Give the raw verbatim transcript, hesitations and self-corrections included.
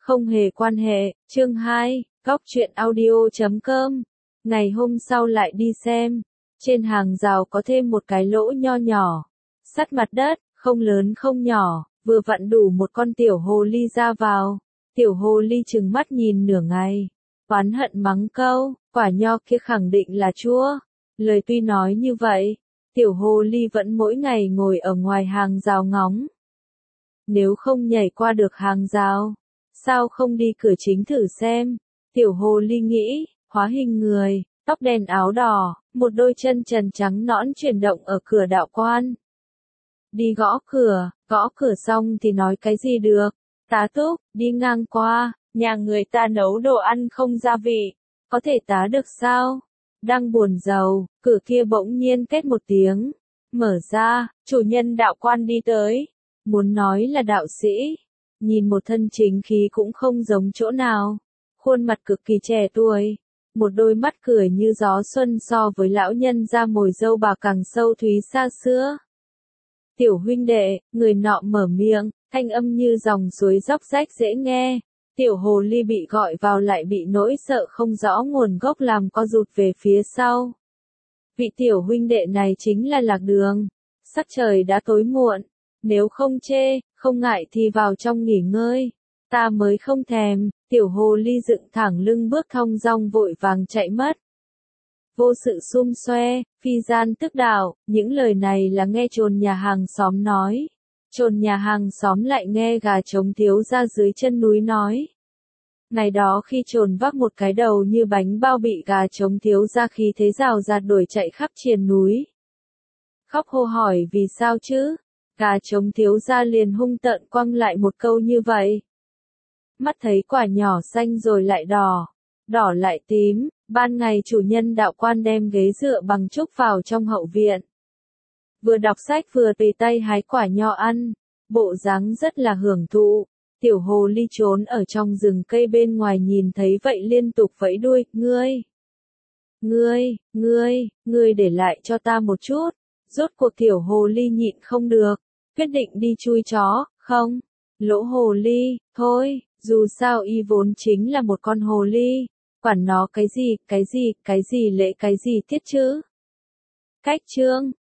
Không hề quan hệ, chương hai, góc truyện audio chấm com. Ngày hôm sau lại đi xem, trên hàng rào có thêm một cái lỗ nho nhỏ, sát mặt đất, không lớn không nhỏ, vừa vặn đủ một con tiểu hồ ly ra vào. Tiểu hồ ly trừng mắt nhìn nửa ngày, oán hận mắng câu, quả nho kia khẳng định là chua. Lời tuy nói như vậy, tiểu hồ ly vẫn mỗi ngày ngồi ở ngoài hàng rào ngóng. Nếu không nhảy qua được hàng rào, sao không đi cửa chính thử xem? Tiểu hồ ly nghĩ, hóa hình người, tóc đen áo đỏ, một đôi chân trần trắng nõn chuyển động ở cửa đạo quan. Đi gõ cửa, gõ cửa xong thì nói cái gì được? Tá túc, đi ngang qua, nhà người ta nấu đồ ăn không gia vị, có thể tá được sao? Đang buồn rầu, cửa kia bỗng nhiên két một tiếng, mở ra, chủ nhân đạo quan đi tới, muốn nói là đạo sĩ, nhìn một thân chính khí cũng không giống chỗ nào, khuôn mặt cực kỳ trẻ tuổi, một đôi mắt cười như gió xuân so với lão nhân da mồi râu bà càng sâu thúy xa xưa. Tiểu huynh đệ, người nọ mở miệng, thanh âm như dòng suối róc rách dễ nghe. Tiểu hồ ly bị gọi vào lại bị nỗi sợ không rõ nguồn gốc làm co rụt về phía sau. Vị tiểu huynh đệ này chính là Lạc Đường. Sắc trời đã tối muộn, nếu không chê, không ngại thì vào trong nghỉ ngơi. Ta mới không thèm, tiểu hồ ly dựng thẳng lưng bước thong dong vội vàng chạy mất. Vô sự xum xoe, phi gian tức đạo, những lời này là nghe chồn nhà hàng xóm nói. Chồn nhà hàng xóm lại nghe gà trống thiếu ra dưới chân núi nói. Ngày đó khi chồn vác một cái đầu như bánh bao bị gà trống thiếu ra khí thế rào rạt đuổi chạy khắp triền núi. Khóc hô hỏi vì sao chứ? Gà trống thiếu ra liền hung tợn quăng lại một câu như vậy. Mắt thấy quả nhỏ xanh rồi lại đỏ, đỏ lại tím, ban ngày chủ nhân đạo quan đem ghế dựa bằng trúc vào trong hậu viện. Vừa đọc sách vừa tùy tay hái quả nho ăn, bộ dáng rất là hưởng thụ. Tiểu hồ ly trốn ở trong rừng cây bên ngoài nhìn thấy vậy liên tục vẫy đuôi, ngươi, ngươi, ngươi, ngươi để lại cho ta một chút. Rốt cuộc tiểu hồ ly nhịn không được, quyết định đi chui chó, không, lỗ hồ ly, thôi, dù sao y vốn chính là một con hồ ly, quản nó cái gì, cái gì, cái gì lễ cái gì tiết chứ. Cách chương